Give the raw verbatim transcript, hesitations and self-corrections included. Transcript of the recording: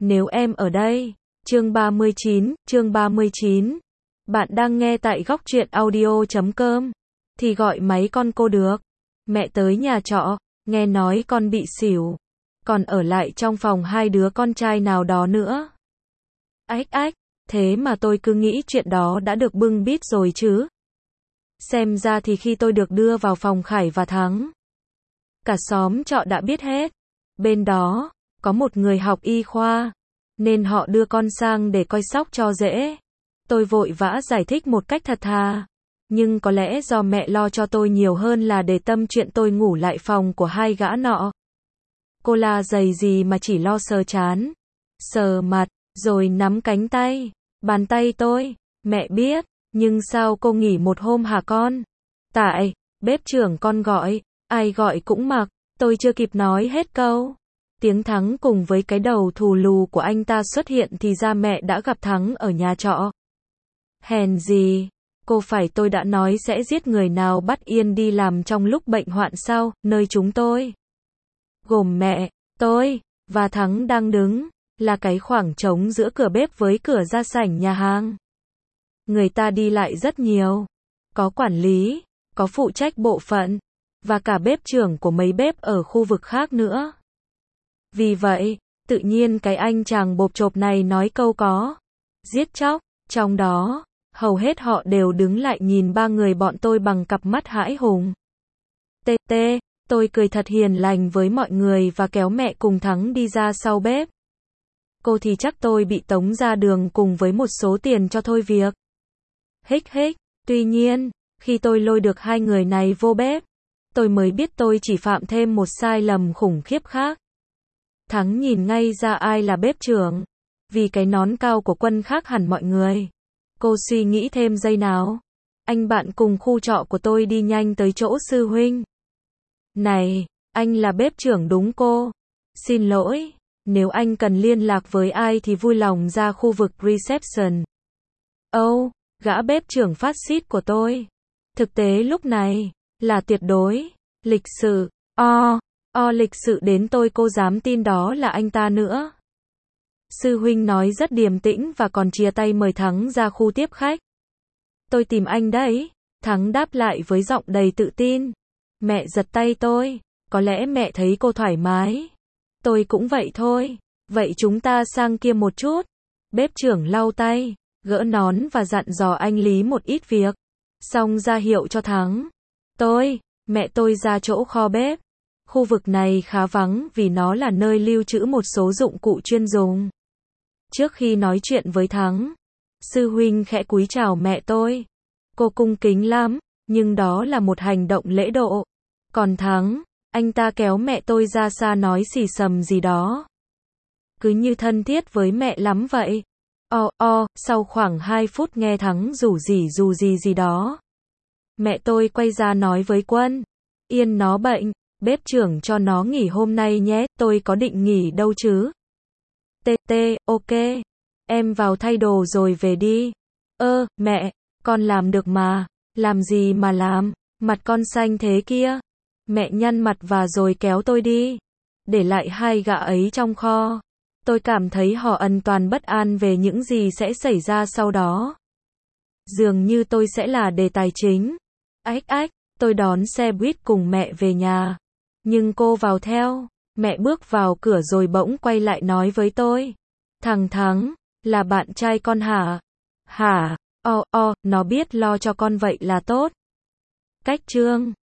nếu em ở đây. Chương ba mươi chín, chương ba mươi chín. Bạn đang nghe tại góc truyện audio chấm com. Thì gọi máy con cô được. Mẹ tới nhà trọ, nghe nói con bị xỉu. Còn ở lại trong phòng hai đứa con trai nào đó nữa. Ách ách, thế mà tôi cứ nghĩ chuyện đó đã được bưng bít rồi chứ. Xem ra thì khi tôi được đưa vào phòng Khải và Thắng, cả xóm trọ đã biết hết. Bên đó, có một người học y khoa, nên họ đưa con sang để coi sóc cho dễ. Tôi vội vã giải thích một cách thật thà. Nhưng có lẽ do mẹ lo cho tôi nhiều hơn là để tâm chuyện tôi ngủ lại phòng của hai gã nọ. Cô la giày gì mà chỉ lo sờ trán, sờ mặt, rồi nắm cánh tay, bàn tay tôi. Mẹ biết, nhưng sao cô nghỉ một hôm hả con? Tại, bếp trưởng con gọi, ai gọi cũng mặc. Tôi chưa kịp nói hết câu. Tiếng Thắng cùng với cái đầu thù lù của anh ta xuất hiện thì ra mẹ đã gặp Thắng ở nhà trọ. Hèn gì, cô phải tôi đã nói sẽ giết người nào bắt Yên đi làm trong lúc bệnh hoạn sao, nơi chúng tôi. Gồm mẹ, tôi, và Thắng đang đứng, là cái khoảng trống giữa cửa bếp với cửa ra sảnh nhà hàng. Người ta đi lại rất nhiều. Có quản lý, có phụ trách bộ phận, và cả bếp trưởng của mấy bếp ở khu vực khác nữa. Vì vậy, tự nhiên cái anh chàng bộp chộp này nói câu có giết chóc, trong đó, hầu hết họ đều đứng lại nhìn ba người bọn tôi bằng cặp mắt hãi hùng. Tê tê, tôi cười thật hiền lành với mọi người và kéo mẹ cùng Thắng đi ra sau bếp. Cô thì chắc tôi bị tống ra đường cùng với một số tiền cho thôi việc. Hích hích, tuy nhiên, khi tôi lôi được hai người này vô bếp, tôi mới biết tôi chỉ phạm thêm một sai lầm khủng khiếp khác. Thắng nhìn ngay ra ai là bếp trưởng, vì cái nón cao của Quân khác hẳn mọi người. Cô suy nghĩ thêm giây nào. Anh bạn cùng khu trọ của tôi đi nhanh tới chỗ sư huynh. Này, anh là bếp trưởng đúng cô? Xin lỗi, nếu anh cần liên lạc với ai thì vui lòng ra khu vực reception. Âu, oh, gã bếp trưởng phát xít của tôi. Thực tế lúc này, là tuyệt đối, lịch sự, o, o lịch sự đến tôi cô dám tin đó là anh ta nữa. Sư huynh nói rất điềm tĩnh và còn chia tay mời Thắng ra khu tiếp khách. Tôi tìm anh đấy. Thắng đáp lại với giọng đầy tự tin. Mẹ giật tay tôi. Có lẽ mẹ thấy cô thoải mái. Tôi cũng vậy thôi. Vậy chúng ta sang kia một chút. Bếp trưởng lau tay, gỡ nón và dặn dò anh Lý một ít việc. Xong ra hiệu cho Thắng. Tôi, mẹ tôi ra chỗ kho bếp. Khu vực này khá vắng vì nó là nơi lưu trữ một số dụng cụ chuyên dùng. Trước khi nói chuyện với Thắng, sư huynh khẽ cúi chào mẹ tôi. Cô cung kính lắm, nhưng đó là một hành động lễ độ. Còn Thắng, anh ta kéo mẹ tôi ra xa nói xì xầm gì đó. Cứ như thân thiết với mẹ lắm vậy. O, o, sau khoảng hai phút nghe Thắng rủ rỉ dù gì gì đó. Mẹ tôi quay ra nói với Quân. Yên nó bệnh, bếp trưởng cho nó nghỉ hôm nay nhé, tôi có định nghỉ đâu chứ. Tê tê, ok. Em vào thay đồ rồi về đi. Ơ, mẹ, con làm được mà. Làm gì mà làm, mặt con xanh thế kia. Mẹ nhăn mặt và rồi kéo tôi đi. Để lại hai gã ấy trong kho. Tôi cảm thấy họ ân toàn bất an về những gì sẽ xảy ra sau đó. Dường như tôi sẽ là đề tài chính. Ách ách, tôi đón xe buýt cùng mẹ về nhà. Nhưng cô vào theo. Mẹ bước vào cửa rồi bỗng quay lại nói với tôi. Thằng Thắng, là bạn trai con hả? Hả? O, o, nó biết lo cho con vậy là tốt. Cách chương